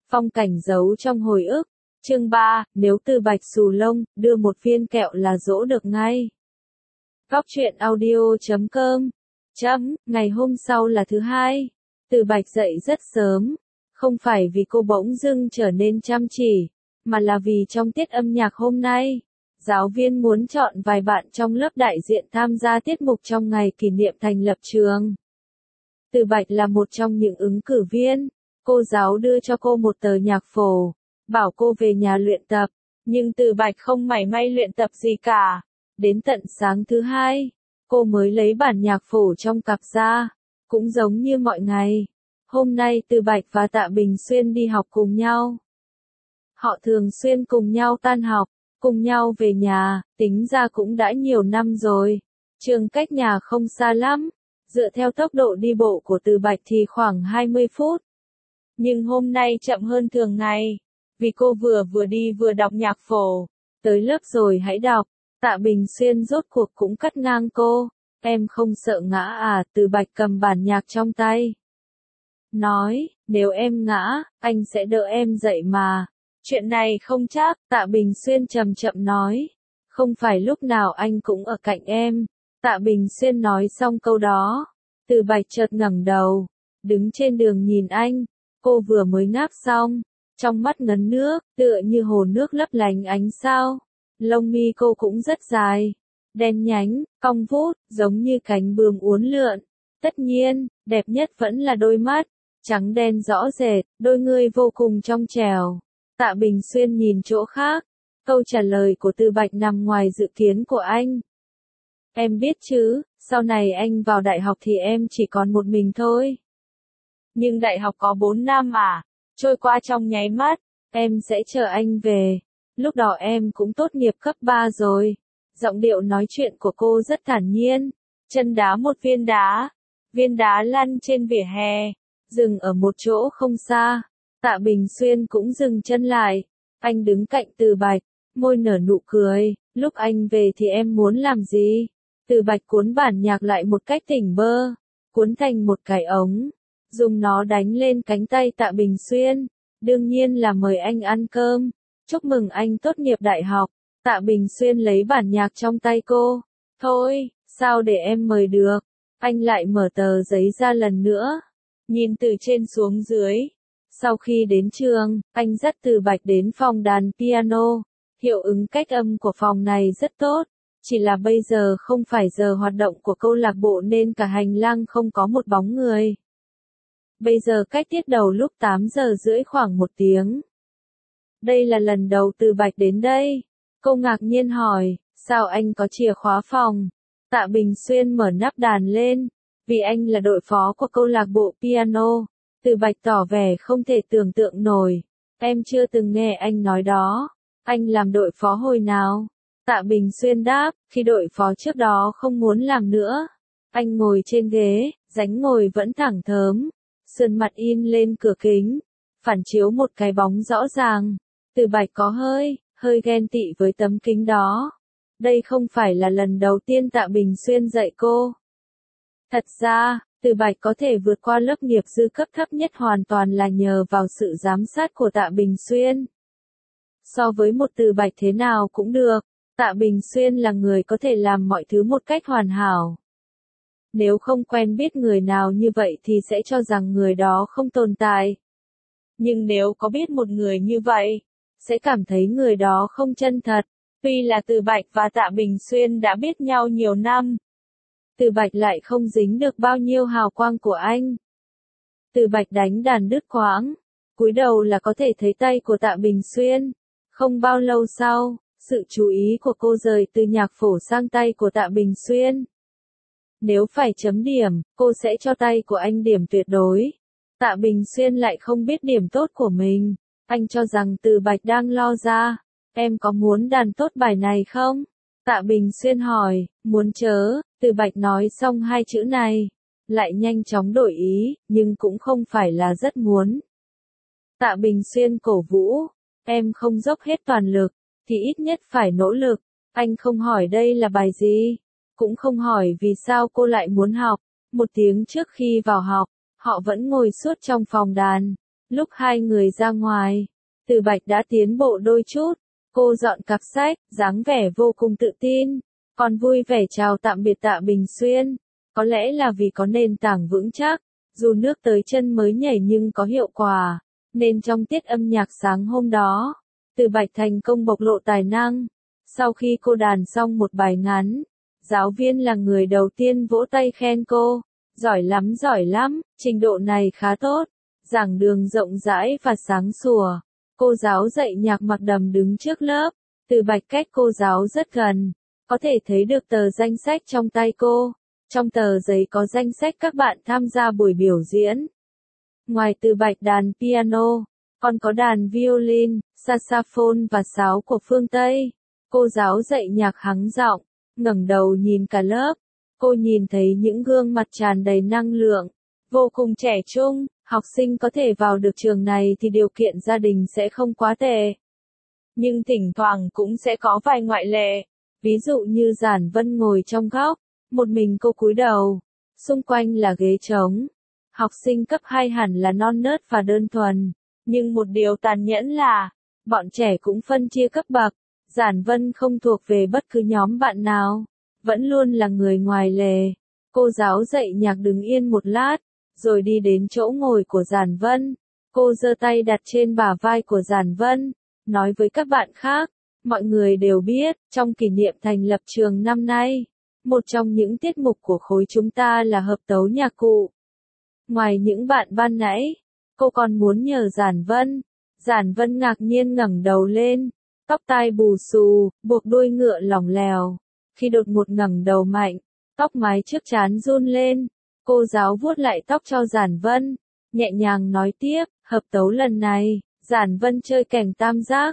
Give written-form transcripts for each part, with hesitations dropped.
Phong cảnh giấu trong hồi ức. Chương 3, nếu Từ Bạch xù lông, đưa một viên kẹo là dỗ được ngay. Góc truyện audio.com. Ngày hôm sau là thứ hai. Từ Bạch dậy rất sớm. Không phải vì cô bỗng dưng trở nên chăm chỉ, mà là vì trong tiết âm nhạc hôm nay, giáo viên muốn chọn vài bạn trong lớp đại diện tham gia tiết mục trong ngày kỷ niệm thành lập trường. Từ Bạch là một trong những ứng cử viên. Cô giáo đưa cho cô một tờ nhạc phổ, bảo cô về nhà luyện tập, nhưng Từ Bạch không mảy may luyện tập gì cả. Đến tận sáng thứ hai, cô mới lấy bản nhạc phổ trong cặp ra. Cũng giống như mọi ngày, hôm nay Từ Bạch và Tạ Bình Xuyên đi học cùng nhau. Họ thường xuyên cùng nhau tan học, cùng nhau về nhà, tính ra cũng đã nhiều năm rồi. Trường cách nhà không xa lắm, dựa theo tốc độ đi bộ của Từ Bạch thì khoảng 20 phút. Nhưng hôm nay chậm hơn thường ngày, vì cô vừa đi vừa đọc nhạc phổ. Tới lớp rồi hãy đọc. Tạ Bình Xuyên rốt cuộc cũng cắt ngang cô. Em không sợ ngã à? Từ Bạch cầm bản nhạc trong tay, nói, nếu em ngã, anh sẽ đỡ em dậy mà. Chuyện này không chắc, Tạ Bình Xuyên chậm chậm nói. Không phải lúc nào anh cũng ở cạnh em. Tạ Bình Xuyên nói xong câu đó, Từ Bạch chợt ngẩng đầu, đứng trên đường nhìn anh. Cô vừa mới ngáp xong, trong mắt ngấn nước, tựa như hồ nước lấp lánh ánh sao. Lông mi cô cũng rất dài, đen nhánh, cong vút, giống như cánh bướm uốn lượn. Tất nhiên, đẹp nhất vẫn là đôi mắt, trắng đen rõ rệt, đôi ngươi vô cùng trong trẻo. Tạ Bình Xuyên nhìn chỗ khác, câu trả lời của Từ Bạch nằm ngoài dự kiến của anh. Em biết chứ, sau này anh vào đại học thì em chỉ còn một mình thôi. Nhưng đại học có 4 năm à, trôi qua trong nháy mắt, em sẽ chờ anh về. Lúc đó em cũng tốt nghiệp cấp 3 rồi. Giọng điệu nói chuyện của cô rất thản nhiên. Chân đá một viên đá lăn trên vỉa hè, dừng ở một chỗ không xa. Tạ Bình Xuyên cũng dừng chân lại. Anh đứng cạnh Từ Bạch, môi nở nụ cười. Lúc anh về thì em muốn làm gì? Từ Bạch cuốn bản nhạc lại một cách tỉnh bơ, cuốn thành một cái ống, dùng nó đánh lên cánh tay Tạ Bình Xuyên. Đương nhiên là mời anh ăn cơm. Chúc mừng anh tốt nghiệp đại học. Tạ Bình Xuyên lấy bản nhạc trong tay cô. Thôi, sao để em mời được? Anh lại mở tờ giấy ra lần nữa, nhìn từ trên xuống dưới. Sau khi đến trường, anh dắt Từ Bạch đến phòng đàn piano. Hiệu ứng cách âm của phòng này rất tốt. Chỉ là bây giờ không phải giờ hoạt động của câu lạc bộ nên cả hành lang không có một bóng người. Bây giờ cách tiết đầu lúc 8 giờ rưỡi khoảng 1 tiếng. Đây là lần đầu Từ Bạch đến đây. Cô ngạc nhiên hỏi, sao anh có chìa khóa phòng? Tạ Bình Xuyên mở nắp đàn lên, vì anh là đội phó của câu lạc bộ piano. Từ Bạch tỏ vẻ không thể tưởng tượng nổi. Em chưa từng nghe anh nói đó. Anh làm đội phó hồi nào? Tạ Bình Xuyên đáp, khi đội phó trước đó không muốn làm nữa. Anh ngồi trên ghế, dánh ngồi vẫn thẳng thớm, sườn mặt in lên cửa kính, phản chiếu một cái bóng rõ ràng. Từ Bạch có hơi ghen tị với tấm kính đó. Đây không phải là lần đầu tiên Tạ Bình Xuyên dạy cô. Thật ra, Từ Bạch có thể vượt qua lớp nghiệp dư cấp thấp nhất hoàn toàn là nhờ vào sự giám sát của Tạ Bình Xuyên. So với một Từ Bạch thế nào cũng được, Tạ Bình Xuyên là người có thể làm mọi thứ một cách hoàn hảo. Nếu không quen biết người nào như vậy thì sẽ cho rằng người đó không tồn tại. Nhưng nếu có biết một người như vậy, sẽ cảm thấy người đó không chân thật. Tuy là Từ Bạch và Tạ Bình Xuyên đã biết nhau nhiều năm, Từ Bạch lại không dính được bao nhiêu hào quang của anh. Từ Bạch đánh đàn đứt quãng, cúi đầu là có thể thấy tay của Tạ Bình Xuyên. Không bao lâu sau, sự chú ý của cô rời từ nhạc phổ sang tay của Tạ Bình Xuyên. Nếu phải chấm điểm, cô sẽ cho tay của anh điểm tuyệt đối. Tạ Bình Xuyên lại không biết điểm tốt của mình. Anh cho rằng Từ Bạch đang lo ra. Em có muốn đàn tốt bài này không? Tạ Bình Xuyên hỏi, muốn chớ. Từ Bạch nói xong hai chữ này, lại nhanh chóng đổi ý, nhưng cũng không phải là rất muốn. Tạ Bình Xuyên cổ vũ, em không dốc hết toàn lực, thì ít nhất phải nỗ lực. Anh không hỏi đây là bài gì, cũng không hỏi vì sao cô lại muốn học. 1 tiếng trước khi vào học, họ vẫn ngồi suốt trong phòng đàn. Lúc hai người ra ngoài, Từ Bạch đã tiến bộ đôi chút. Cô dọn cặp sách, dáng vẻ vô cùng tự tin, còn vui vẻ chào tạm biệt Tạ Bình Xuyên. Có lẽ là vì có nền tảng vững chắc, dù nước tới chân mới nhảy nhưng có hiệu quả, nên trong tiết âm nhạc sáng hôm đó, Từ Bạch thành công bộc lộ tài năng. Sau khi cô đàn xong một bài ngắn, giáo viên là người đầu tiên vỗ tay khen cô, giỏi lắm, trình độ này khá tốt, giảng đường rộng rãi và sáng sủa. Cô giáo dạy nhạc mặc đầm đứng trước lớp, Từ Bạch cách cô giáo rất gần, có thể thấy được tờ danh sách trong tay cô. Trong tờ giấy có danh sách các bạn tham gia buổi biểu diễn. Ngoài Từ Bạch đàn piano, còn có đàn violin, saxophone và sáo của phương Tây. Cô giáo dạy nhạc hắng giọng, ngẩng đầu nhìn cả lớp. Cô nhìn thấy những gương mặt tràn đầy năng lượng, vô cùng trẻ trung. Học sinh có thể vào được trường này thì điều kiện gia đình sẽ không quá tệ. Nhưng thỉnh thoảng cũng sẽ có vài ngoại lệ. Ví dụ như Giản Vân ngồi trong góc, một mình cô cúi đầu, xung quanh là ghế trống. Học sinh cấp 2 hẳn là non nớt và đơn thuần, nhưng một điều tàn nhẫn là, bọn trẻ cũng phân chia cấp bậc. Giản Vân không thuộc về bất cứ nhóm bạn nào, vẫn luôn là người ngoài lề. Cô giáo dạy nhạc đứng yên một lát, rồi đi đến chỗ ngồi của Giản Vân. Cô giơ tay đặt trên bả vai của Giản Vân, nói với các bạn khác, mọi người đều biết, trong kỷ niệm thành lập trường năm nay, một trong những tiết mục của khối chúng ta là hợp tấu nhạc cụ. Ngoài những bạn ban nãy, cô còn muốn nhờ Giản Vân. Giản Vân ngạc nhiên ngẩng đầu lên, tóc tai bù xù, buộc đuôi ngựa lỏng lẻo. Khi đột ngột ngẩng đầu mạnh, tóc mái trước trán run lên. Cô giáo vuốt lại tóc cho Giản Vân, nhẹ nhàng nói tiếp, hợp tấu lần này, Giản Vân chơi kèn tam giác.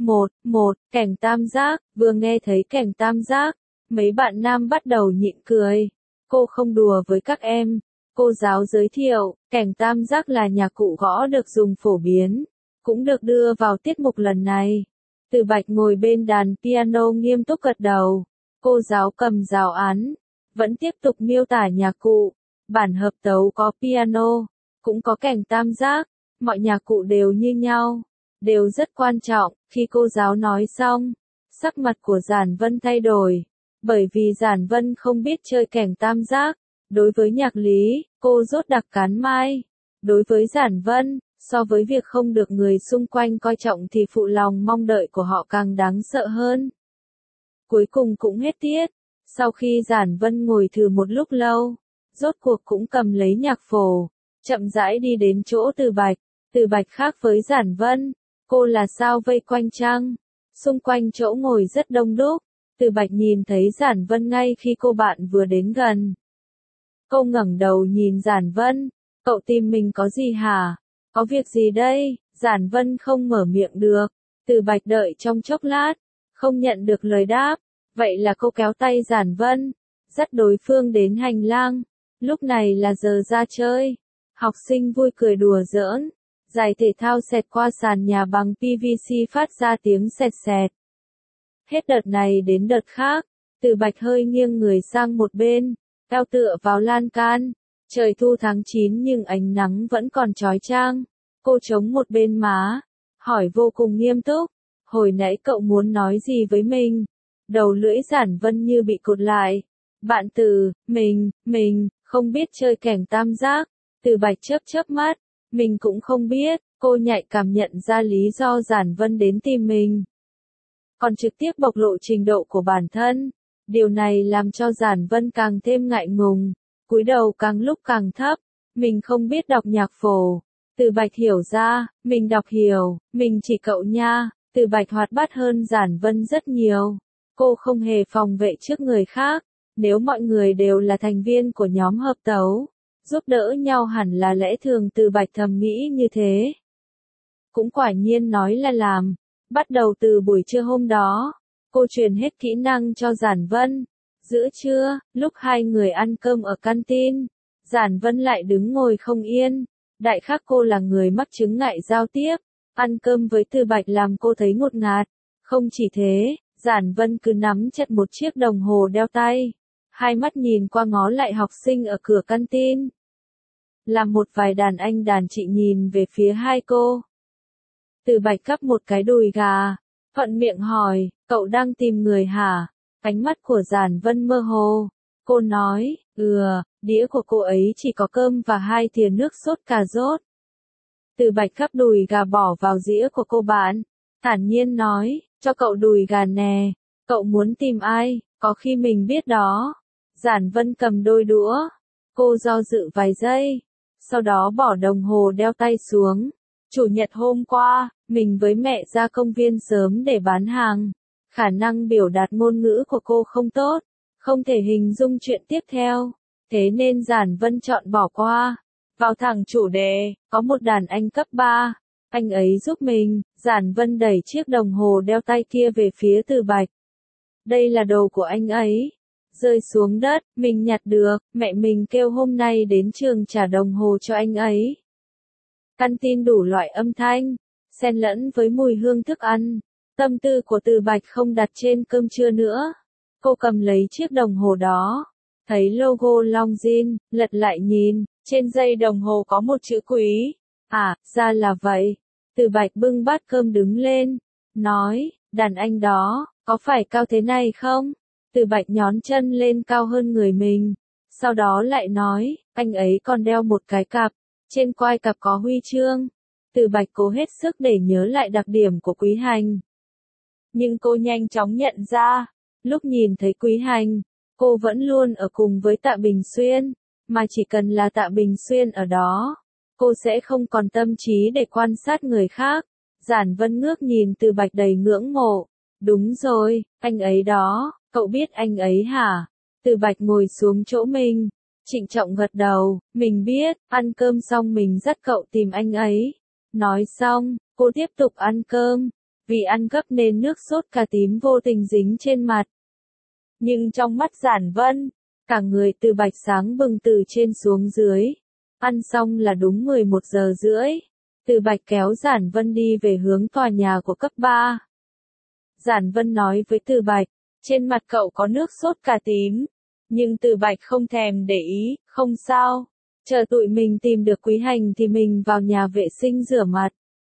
Một, kèn tam giác. Vừa nghe thấy kèn tam giác, mấy bạn nam bắt đầu nhịn cười. Cô không đùa với các em. Cô giáo giới thiệu, kèn tam giác là nhạc cụ gõ được dùng phổ biến, cũng được đưa vào tiết mục lần này. Từ Bạch ngồi bên đàn piano nghiêm túc gật đầu. Cô giáo cầm giáo án, vẫn tiếp tục miêu tả nhạc cụ. Bản hợp tấu có piano, cũng có kèn tam giác, mọi nhạc cụ đều như nhau, đều rất quan trọng. Khi cô giáo nói xong, sắc mặt của Giản Vân thay đổi, bởi vì Giản Vân không biết chơi kèn tam giác. Đối với nhạc lý, cô rốt đặc cán mai. Đối với Giản Vân, so với việc không được người xung quanh coi trọng thì phụ lòng mong đợi của họ càng đáng sợ hơn. Cuối cùng cũng hết tiết, sau khi Giản Vân ngồi thử một lúc lâu, rốt cuộc cũng cầm lấy nhạc phổ, chậm rãi đi đến chỗ Từ Bạch. Từ Bạch khác với Giản Vân, cô là sao vây quanh trăng, xung quanh chỗ ngồi rất đông đúc. Từ Bạch nhìn thấy Giản Vân ngay khi cô bạn vừa đến gần. Cô ngẩng đầu nhìn Giản Vân, cậu tìm mình có gì hả? Có việc gì đây? Giản Vân không mở miệng được. Từ Bạch đợi trong chốc lát, không nhận được lời đáp. Vậy là cô kéo tay Giản Vân, dắt đối phương đến hành lang. Lúc này là giờ ra chơi. Học sinh vui cười đùa giỡn. Giày thể thao xẹt qua sàn nhà bằng PVC phát ra tiếng xẹt xẹt. Hết đợt này đến đợt khác, Từ Bạch hơi nghiêng người sang một bên, eo tựa vào lan can. Trời thu tháng 9 nhưng ánh nắng vẫn còn chói chang. Cô chống một bên má, hỏi vô cùng nghiêm túc, hồi nãy cậu muốn nói gì với mình? Đầu lưỡi Giản Vân như bị cột lại. Bạn Từ, mình, không biết chơi kèn tam giác. Từ Bạch chớp chớp mắt, mình cũng không biết. Cô nhạy cảm nhận ra lý do Giản Vân đến tìm mình, còn trực tiếp bộc lộ trình độ của bản thân. Điều này làm cho Giản Vân càng thêm ngại ngùng, cúi đầu càng lúc càng thấp. Mình không biết đọc nhạc phổ. Từ Bạch hiểu ra, mình đọc hiểu, mình chỉ cậu nha. Từ Bạch hoạt bát hơn Giản Vân rất nhiều. Cô không hề phòng vệ trước người khác. Nếu mọi người đều là thành viên của nhóm hợp tấu, giúp đỡ nhau hẳn là lẽ thường. Từ Bạch thầm nghĩ như thế. Cũng quả nhiên nói là làm. Bắt đầu từ buổi trưa hôm đó, cô truyền hết kỹ năng cho Giản Vân. Giữa trưa, lúc hai người ăn cơm ở canteen, Giản Vân lại đứng ngồi không yên. Đại khái cô là người mắc chứng ngại giao tiếp, ăn cơm với Từ Bạch làm cô thấy ngột ngạt. Không chỉ thế, Giản Vân cứ nắm chặt một chiếc đồng hồ đeo tay, hai mắt nhìn qua ngó lại học sinh ở cửa canteen. làm một vài đàn anh đàn chị nhìn về phía hai cô. Từ Bạch cắp một cái đùi gà, thuận miệng hỏi, cậu đang tìm người hả? Ánh mắt của Giản Vân mơ hồ. Cô nói, đĩa của cô ấy chỉ có cơm và 2 thìa nước sốt cà rốt. Từ Bạch cắp đùi gà bỏ vào dĩa của cô bạn, thản nhiên nói, cho cậu đùi gà nè, cậu muốn tìm ai, có khi mình biết đó. Giản Vân cầm đôi đũa, cô do dự vài giây, sau đó bỏ đồng hồ đeo tay xuống. Chủ nhật hôm qua, mình với mẹ ra công viên sớm để bán hàng. Khả năng biểu đạt ngôn ngữ của cô không tốt, không thể hình dung chuyện tiếp theo, thế nên Giản Vân chọn bỏ qua. Vào thẳng chủ đề, có một đàn anh cấp 3, anh ấy giúp mình. Giản Vân đẩy chiếc đồng hồ đeo tay kia về phía Từ Bạch. Đây là đồ của anh ấy. Rơi xuống đất, mình nhặt được, mẹ mình kêu hôm nay đến trường trả đồng hồ cho anh ấy. Căn tin đủ loại âm thanh, xen lẫn với mùi hương thức ăn. Tâm tư của Từ Bạch không đặt trên cơm trưa nữa. Cô cầm lấy chiếc đồng hồ đó, thấy logo Longines, lật lại nhìn, trên dây đồng hồ có một chữ quý. À, ra là vậy. Từ Bạch bưng bát cơm đứng lên, nói, đàn anh đó, có phải cao thế này không? Từ Bạch nhón chân lên cao hơn người mình, sau đó lại nói, anh ấy còn đeo một cái cặp, trên quai cặp có huy chương. Từ Bạch cố hết sức để nhớ lại đặc điểm của Quý Hành. Nhưng cô nhanh chóng nhận ra, lúc nhìn thấy Quý Hành, cô vẫn luôn ở cùng với Tạ Bình Xuyên, mà chỉ cần là Tạ Bình Xuyên ở đó, cô sẽ không còn tâm trí để quan sát người khác. Giản Vân ngước nhìn Từ Bạch đầy ngưỡng mộ. Đúng rồi, anh ấy đó, cậu biết anh ấy hả? Từ Bạch ngồi xuống chỗ mình, trịnh trọng gật đầu, mình biết, ăn cơm xong mình dắt cậu tìm anh ấy. Nói xong, cô tiếp tục ăn cơm, vì ăn gấp nên nước sốt cà tím vô tình dính trên mặt. Nhưng trong mắt Giản Vân, cả người Từ Bạch sáng bừng từ trên xuống dưới. Ăn xong là đúng 11 giờ rưỡi. Từ Bạch kéo Giản Vân đi về hướng tòa nhà của cấp 3. Giản Vân nói với Từ Bạch, trên mặt cậu có nước sốt cà tím. Nhưng Từ Bạch không thèm để ý, không sao. Chờ tụi mình tìm được Quý Hành thì mình vào nhà vệ sinh rửa mặt.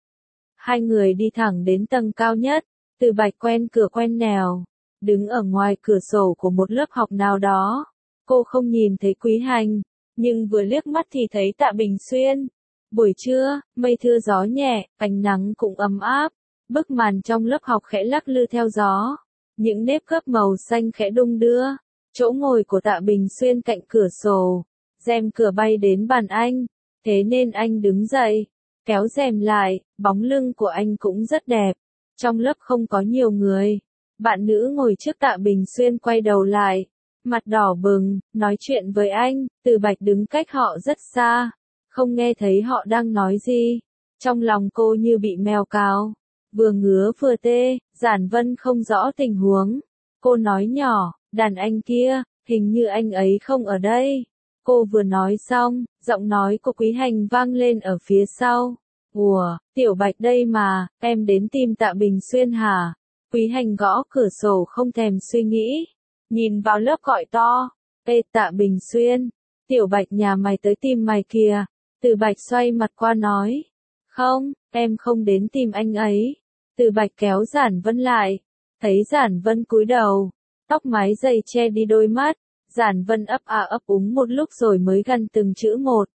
Hai người đi thẳng đến tầng cao nhất. Từ Bạch quen cửa quen nẻo, đứng ở ngoài cửa sổ của một lớp học nào đó. Cô không nhìn thấy Quý Hành, nhưng vừa liếc mắt thì thấy Tạ Bình Xuyên. Buổi trưa, mây thưa gió nhẹ, ánh nắng cũng ấm áp. Bức màn trong lớp học khẽ lắc lư theo gió. Những nếp gấp màu xanh khẽ đung đưa. Chỗ ngồi của Tạ Bình Xuyên cạnh cửa sổ. Rèm cửa bay đến bàn anh. Thế nên anh đứng dậy, kéo rèm lại, bóng lưng của anh cũng rất đẹp. Trong lớp không có nhiều người. Bạn nữ ngồi trước Tạ Bình Xuyên quay đầu lại, mặt đỏ bừng, nói chuyện với anh. Từ Bạch đứng cách họ rất xa, không nghe thấy họ đang nói gì. Trong lòng cô như bị mèo cào, vừa ngứa vừa tê. Giản Vân không rõ tình huống. Cô nói nhỏ, đàn anh kia, hình như anh ấy không ở đây. Cô vừa nói xong, giọng nói của Quý Hành vang lên ở phía sau. Ủa, Tiểu Bạch đây mà, em đến tìm Tạ Bình Xuyên hả? Quý Hành gõ cửa sổ không thèm suy nghĩ. Nhìn vào lớp gọi to. Ê Tạ Bình Xuyên, Tiểu Bạch nhà mày tới tìm mày kìa. Từ Bạch xoay mặt qua nói. Không, em không đến tìm anh ấy. Từ Bạch kéo Giản Vân lại. Thấy Giản Vân cúi đầu, tóc mái dày che đi đôi mắt. Giản Vân ấp à ấp úng một lúc rồi mới gằn từng chữ một.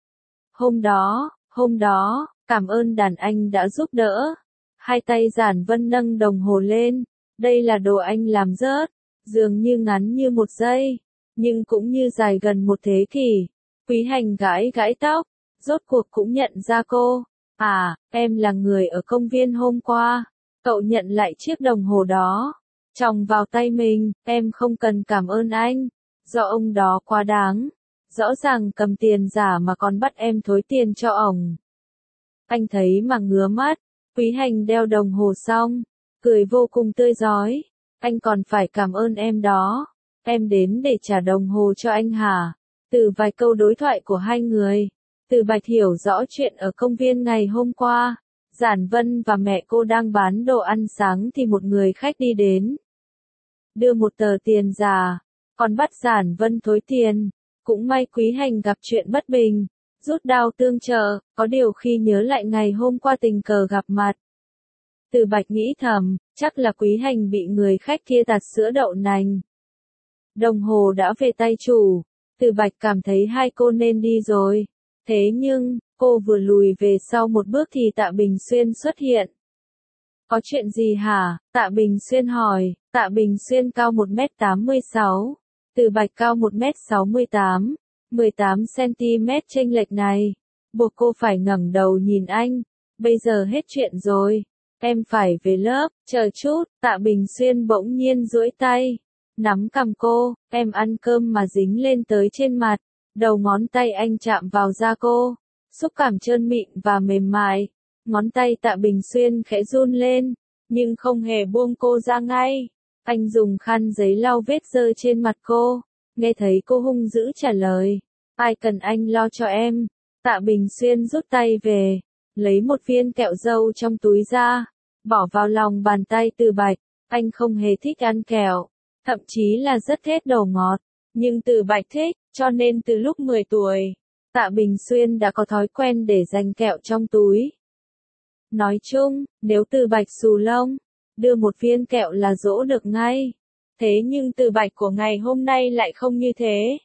Hôm đó, cảm ơn đàn anh đã giúp đỡ. Hai tay Giản Vân nâng đồng hồ lên. Đây là đồ anh làm rớt, dường như ngắn như 1 giây, nhưng cũng như dài gần 1 thế kỷ. Quý Hành gãi gãi tóc, rốt cuộc cũng nhận ra cô. À, em là người ở công viên hôm qua. Cậu nhận lại chiếc đồng hồ đó, tròng vào tay mình. Em không cần cảm ơn anh, do ông đó quá đáng. Rõ ràng cầm tiền giả mà còn bắt em thối tiền cho ổng. Anh thấy mà ngứa mắt. Quý Hành đeo đồng hồ xong, cười vô cùng tươi rói. Anh còn phải cảm ơn em đó. Em đến để trả đồng hồ cho anh hả? Từ vài câu đối thoại của hai người, Từ Bạch hiểu rõ chuyện ở công viên ngày hôm qua. Giản Vân và mẹ cô đang bán đồ ăn sáng thì một người khách đi đến. Đưa một tờ tiền giả, còn bắt Giản Vân thối tiền. Cũng may Quý Hành gặp chuyện bất bình, rút đao tương trợ, có điều khi nhớ lại ngày hôm qua tình cờ gặp mặt. Từ Bạch nghĩ thầm, chắc là Quý Hành bị người khách kia tạt sữa đậu nành. Đồng hồ đã về tay chủ, Từ Bạch cảm thấy hai cô nên đi rồi. Thế nhưng, cô vừa lùi về sau một bước thì Tạ Bình Xuyên xuất hiện. Có chuyện gì hả? Tạ Bình Xuyên hỏi. Tạ Bình Xuyên cao 1m86, Từ Bạch cao 1m68, 18cm chênh lệch này, buộc cô phải ngẩng đầu nhìn anh. Bây giờ hết chuyện rồi, em phải về lớp, chờ chút. Tạ Bình Xuyên bỗng nhiên duỗi tay, nắm cằm cô, em ăn cơm mà dính lên tới trên mặt. Đầu ngón tay anh chạm vào da cô, xúc cảm trơn mịn và mềm mại. Ngón tay Tạ Bình Xuyên khẽ run lên, nhưng không hề buông cô ra ngay. Anh dùng khăn giấy lau vết dơ trên mặt cô, nghe thấy cô hung dữ trả lời. Ai cần anh lo cho em? Tạ Bình Xuyên rút tay về, lấy một viên kẹo dâu trong túi ra, bỏ vào lòng bàn tay Từ Bạch. Anh không hề thích ăn kẹo, thậm chí là rất ghét đồ ngọt. Nhưng Từ Bạch thích, cho nên từ lúc 10 tuổi, Tạ Bình Xuyên đã có thói quen để dành kẹo trong túi. Nói chung, nếu Từ Bạch xù lông, đưa một viên kẹo là dỗ được ngay. Thế nhưng Từ Bạch của ngày hôm nay lại không như thế.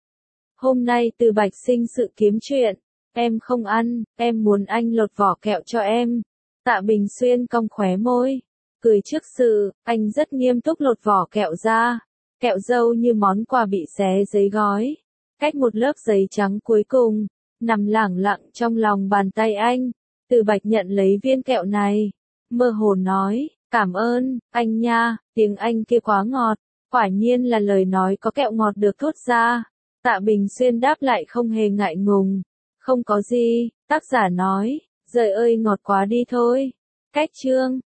Hôm nay Từ Bạch sinh sự kiếm chuyện. Em không ăn, em muốn anh lột vỏ kẹo cho em. Tạ Bình Xuyên cong khóe môi, cười trước sự, anh rất nghiêm túc lột vỏ kẹo ra. Kẹo dâu như món quà bị xé giấy gói, cách một lớp giấy trắng cuối cùng, nằm lẳng lặng trong lòng bàn tay anh. Từ Bạch nhận lấy viên kẹo này, mơ hồ nói, cảm ơn, anh nha. Tiếng Anh kia quá ngọt, quả nhiên là lời nói có kẹo ngọt được thốt ra. Tạ Bình Xuyên đáp lại không hề ngại ngùng, không có gì. Tác giả nói, giời ơi ngọt quá đi thôi. Cách chương